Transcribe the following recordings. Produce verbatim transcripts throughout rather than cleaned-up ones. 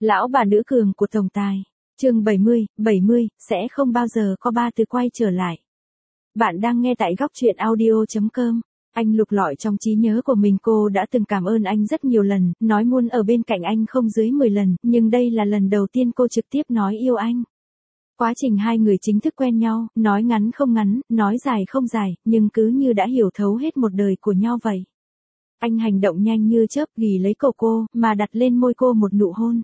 Lão bà nữ cường của tổng tài. Chương bảy mươi, bảy mươi, sẽ không bao giờ có ba từ quay trở lại. Bạn đang nghe tại góc truyện audio chấm com. Anh lục lọi trong trí nhớ của mình, cô đã từng cảm ơn anh rất nhiều lần, nói muốn ở bên cạnh anh không dưới mười lần, nhưng đây là lần đầu tiên cô trực tiếp nói yêu anh. Quá trình hai người chính thức quen nhau, nói ngắn không ngắn, nói dài không dài, nhưng cứ như đã hiểu thấu hết một đời của nhau vậy. Anh hành động nhanh như chớp, ghì lấy cổ cô, mà đặt lên môi cô một nụ hôn.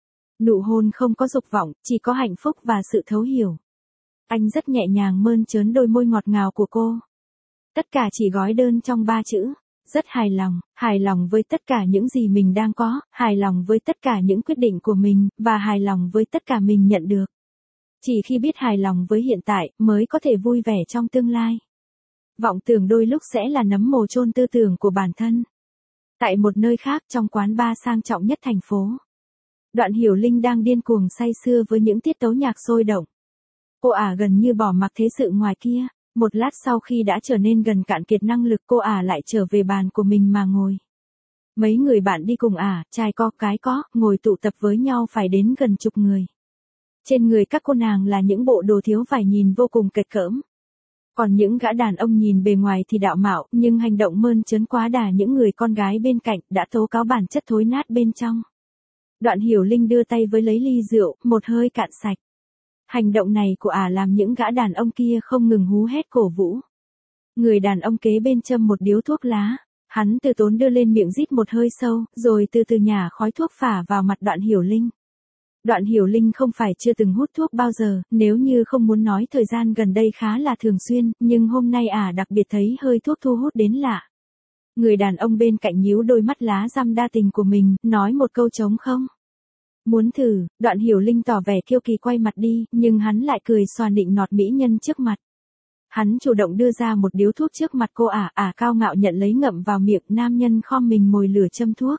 Nụ hôn không có dục vọng, chỉ có hạnh phúc và sự thấu hiểu. Anh rất nhẹ nhàng mơn trớn đôi môi ngọt ngào của cô. Tất cả chỉ gói đơn trong ba chữ. Rất hài lòng, hài lòng với tất cả những gì mình đang có, hài lòng với tất cả những quyết định của mình, và hài lòng với tất cả mình nhận được. Chỉ khi biết hài lòng với hiện tại, mới có thể vui vẻ trong tương lai. Vọng tưởng đôi lúc sẽ là nấm mồ chôn tư tưởng của bản thân. Tại một nơi khác, trong quán bar sang trọng nhất thành phố, Đoạn Hiểu Linh đang điên cuồng say sưa với những tiết tấu nhạc sôi động. Cô ả gần như bỏ mặc thế sự ngoài kia. Một lát sau khi đã trở nên gần cạn kiệt năng lực, cô ả lại trở về bàn của mình mà ngồi. Mấy người bạn đi cùng ả, trai có cái có, ngồi tụ tập với nhau phải đến gần chục người. Trên người các cô nàng là những bộ đồ thiếu vải nhìn vô cùng kệch cỡm. Còn những gã đàn ông nhìn bề ngoài thì đạo mạo, nhưng hành động mơn trớn quá đà những người con gái bên cạnh, đã tố cáo bản chất thối nát bên trong. Đoạn Hiểu Linh đưa tay với lấy ly rượu, một hơi cạn sạch. Hành động này của ả làm những gã đàn ông kia không ngừng hú hét cổ vũ. Người đàn ông kế bên châm một điếu thuốc lá, hắn từ tốn đưa lên miệng rít một hơi sâu, rồi từ từ nhả khói thuốc phả vào mặt Đoạn Hiểu Linh. Đoạn Hiểu Linh không phải chưa từng hút thuốc bao giờ, nếu như không muốn nói thời gian gần đây khá là thường xuyên, nhưng hôm nay ả đặc biệt thấy hơi thuốc thu hút đến lạ. Người đàn ông bên cạnh nhíu đôi mắt lá răm đa tình của mình, nói một câu trống không. Muốn thử, Đoạn Hiểu Linh tỏ vẻ kiêu kỳ quay mặt đi, nhưng hắn lại cười xòa nịnh nọt mỹ nhân trước mặt. Hắn chủ động đưa ra một điếu thuốc trước mặt cô ả, ả cao ngạo nhận lấy ngậm vào miệng, nam nhân khom mình mồi lửa châm thuốc.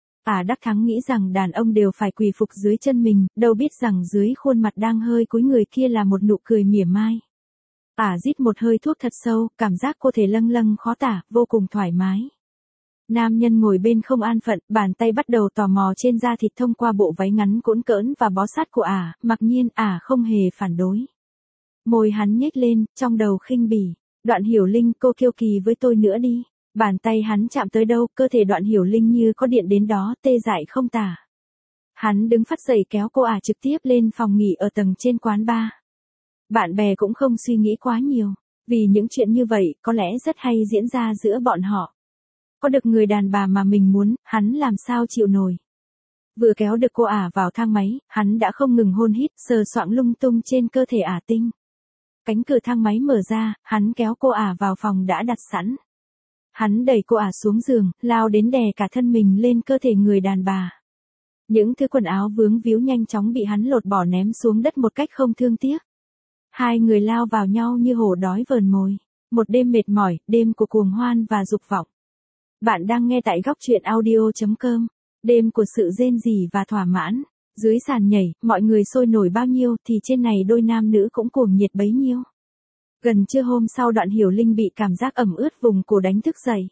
Ả đắc thắng nghĩ rằng đàn ông đều phải quỳ phục dưới chân mình, đâu biết rằng dưới khuôn mặt đang hơi cúi người kia là một nụ cười mỉa mai. Ả rít một hơi thuốc thật sâu, cảm giác cô thể lâng lâng khó tả, vô cùng thoải mái. Nam nhân ngồi bên không an phận, bàn tay bắt đầu tò mò trên da thịt thông qua bộ váy ngắn cũn cỡn và bó sát của ả, mặc nhiên ả không hề phản đối. Môi hắn nhếch lên, trong đầu khinh bỉ. Đoạn Hiểu Linh, cô kiêu kỳ với tôi nữa đi. Bàn tay hắn chạm tới đâu, cơ thể Đoạn Hiểu Linh như có điện đến đó, tê dại không tả. Hắn đứng phắt dậy kéo cô ả trực tiếp lên phòng nghỉ ở tầng trên quán bar. Bạn bè cũng không suy nghĩ quá nhiều, vì những chuyện như vậy có lẽ rất hay diễn ra giữa bọn họ. Có được người đàn bà mà mình muốn, hắn làm sao chịu nổi. Vừa kéo được cô ả vào thang máy, hắn đã không ngừng hôn hít, sờ soạng lung tung trên cơ thể ả tinh. Cánh cửa thang máy mở ra, hắn kéo cô ả vào phòng đã đặt sẵn. Hắn đẩy cô ả xuống giường, lao đến đè cả thân mình lên cơ thể người đàn bà. Những thứ quần áo vướng víu nhanh chóng bị hắn lột bỏ ném xuống đất một cách không thương tiếc. Hai người lao vào nhau như hổ đói vờn mồi. Một đêm mệt mỏi, đêm của cuồng hoan và dục vọng. Bạn đang nghe tại góc truyện audio chấm com. Đêm của sự rên rỉ và thỏa mãn. Dưới sàn nhảy, mọi người sôi nổi bao nhiêu thì trên này đôi nam nữ cũng cuồng nhiệt bấy nhiêu. Gần trưa hôm sau, Đoạn Hiểu Linh bị cảm giác ẩm ướt vùng cổ đánh thức dậy.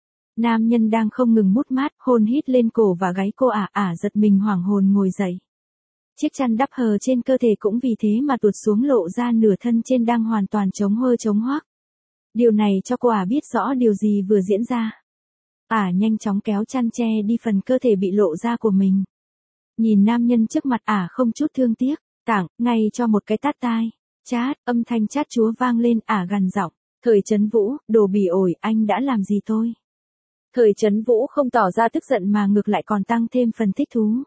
Nam nhân đang không ngừng mút mát, hôn hít lên cổ và gáy cô ả, ả giật mình hoảng hồn ngồi dậy. Chiếc chăn đắp hờ trên cơ thể cũng vì thế mà tuột xuống, lộ ra nửa thân trên đang hoàn toàn trống hơ trống hoác. Điều này cho cô ả biết rõ điều gì vừa diễn ra. Ả nhanh chóng kéo chăn che đi phần cơ thể bị lộ ra của mình. Nhìn nam nhân trước mặt, ả không chút thương tiếc, tảng, ngay cho một cái tát tai. Chát, âm thanh chát chúa vang lên, ả gằn giọng. Thời Trấn Vũ, đồ bỉ ổi, anh đã làm gì tôi? Thời Trấn Vũ không tỏ ra tức giận mà ngược lại còn tăng thêm phần thích thú.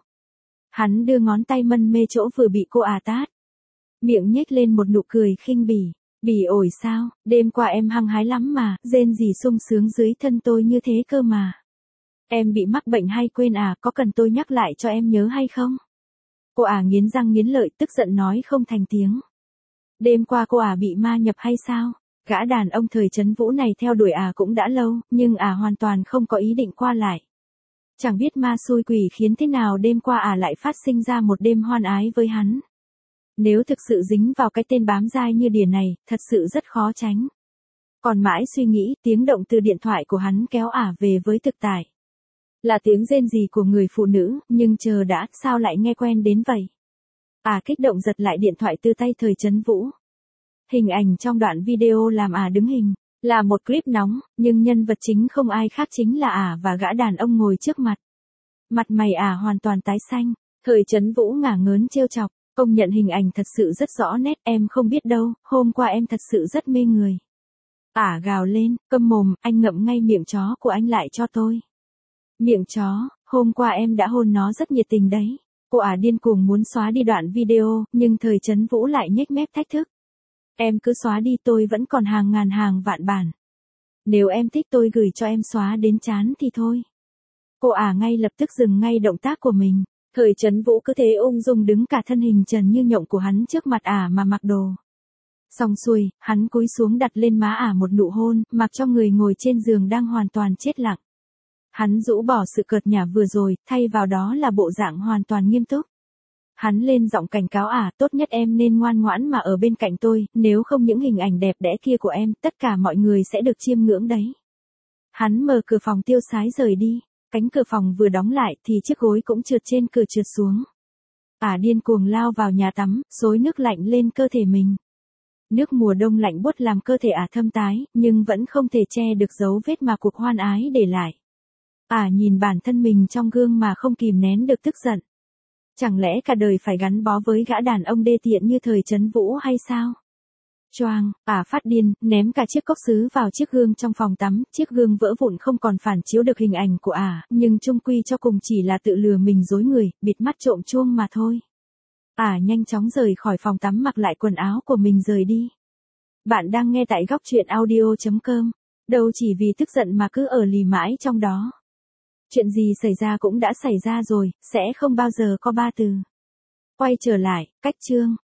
Hắn đưa ngón tay mân mê chỗ vừa bị cô ả tát. Miệng nhếch lên một nụ cười khinh bỉ. Bỉ ổi sao, đêm qua em hăng hái lắm mà, rên rỉ sung sướng dưới thân tôi như thế cơ mà. Em bị mắc bệnh hay quên à, có cần tôi nhắc lại cho em nhớ hay không? Cô ả nghiến răng nghiến lợi, tức giận nói không thành tiếng. Đêm qua cô ả bị ma nhập hay sao? Gã đàn ông thời Trấn Vũ này theo đuổi ả cũng đã lâu, nhưng ả hoàn toàn không có ý định qua lại. Chẳng biết ma xui quỷ khiến thế nào đêm qua ả lại phát sinh ra một đêm hoan ái với hắn. Nếu thực sự dính vào cái tên bám dai như đỉa này, thật sự rất khó tránh. Còn mãi suy nghĩ, tiếng động từ điện thoại của hắn kéo ả về với thực tại. Là tiếng rên rỉ của người phụ nữ, nhưng chờ đã, sao lại nghe quen đến vậy? À kích động giật lại điện thoại từ tay Thời Trấn Vũ. Hình ảnh trong đoạn video làm à đứng hình, là một clip nóng, nhưng nhân vật chính không ai khác chính là à và gã đàn ông ngồi trước mặt. Mặt mày à hoàn toàn tái xanh, Thời Trấn Vũ ngả ngớn trêu chọc, công nhận hình ảnh thật sự rất rõ nét, em không biết đâu, hôm qua em thật sự rất mê người. À gào lên, câm mồm, anh ngậm ngay miệng chó của anh lại cho tôi. Miệng chó, hôm qua em đã hôn nó rất nhiệt tình đấy. Cô ả điên cuồng muốn xóa đi đoạn video, nhưng Thời Trấn Vũ lại nhếch mép thách thức. Em cứ xóa đi, tôi vẫn còn hàng ngàn hàng vạn bản. Nếu em thích tôi gửi cho em xóa đến chán thì thôi. Cô ả ngay lập tức dừng ngay động tác của mình. Thời Trấn Vũ cứ thế ung dung đứng cả thân hình trần như nhộng của hắn trước mặt ả mà mặc đồ. Xong xuôi, hắn cúi xuống đặt lên má ả một nụ hôn, mặc cho người ngồi trên giường đang hoàn toàn chết lặng. Hắn rũ bỏ sự cợt nhả vừa rồi, thay vào đó là bộ dạng hoàn toàn nghiêm túc. Hắn lên giọng cảnh cáo ả, tốt nhất em nên ngoan ngoãn mà ở bên cạnh tôi, nếu không những hình ảnh đẹp đẽ kia của em, tất cả mọi người sẽ được chiêm ngưỡng đấy. Hắn mở cửa phòng tiêu sái rời đi, cánh cửa phòng vừa đóng lại thì chiếc gối cũng trượt trên cửa trượt xuống. Ả điên cuồng lao vào nhà tắm, xối nước lạnh lên cơ thể mình. Nước mùa đông lạnh buốt làm cơ thể ả thâm tái, nhưng vẫn không thể che được dấu vết mà cuộc hoan ái để lại. Ả nhìn bản thân mình trong gương mà không kìm nén được tức giận. Chẳng lẽ cả đời phải gắn bó với gã đàn ông đê tiện như Thời Trấn Vũ hay sao? Choang, ả phát điên, ném cả chiếc cốc sứ vào chiếc gương trong phòng tắm, chiếc gương vỡ vụn không còn phản chiếu được hình ảnh của ả, nhưng chung quy cho cùng chỉ là tự lừa mình dối người, bịt mắt trộm chuông mà thôi. Ả nhanh chóng rời khỏi phòng tắm mặc lại quần áo của mình rời đi. Bạn đang nghe tại góc truyện audio chấm com, đâu chỉ vì tức giận mà cứ ở lì mãi trong đó. Chuyện gì xảy ra cũng đã xảy ra rồi, sẽ không bao giờ có ba từ. Quay trở lại, cách chương.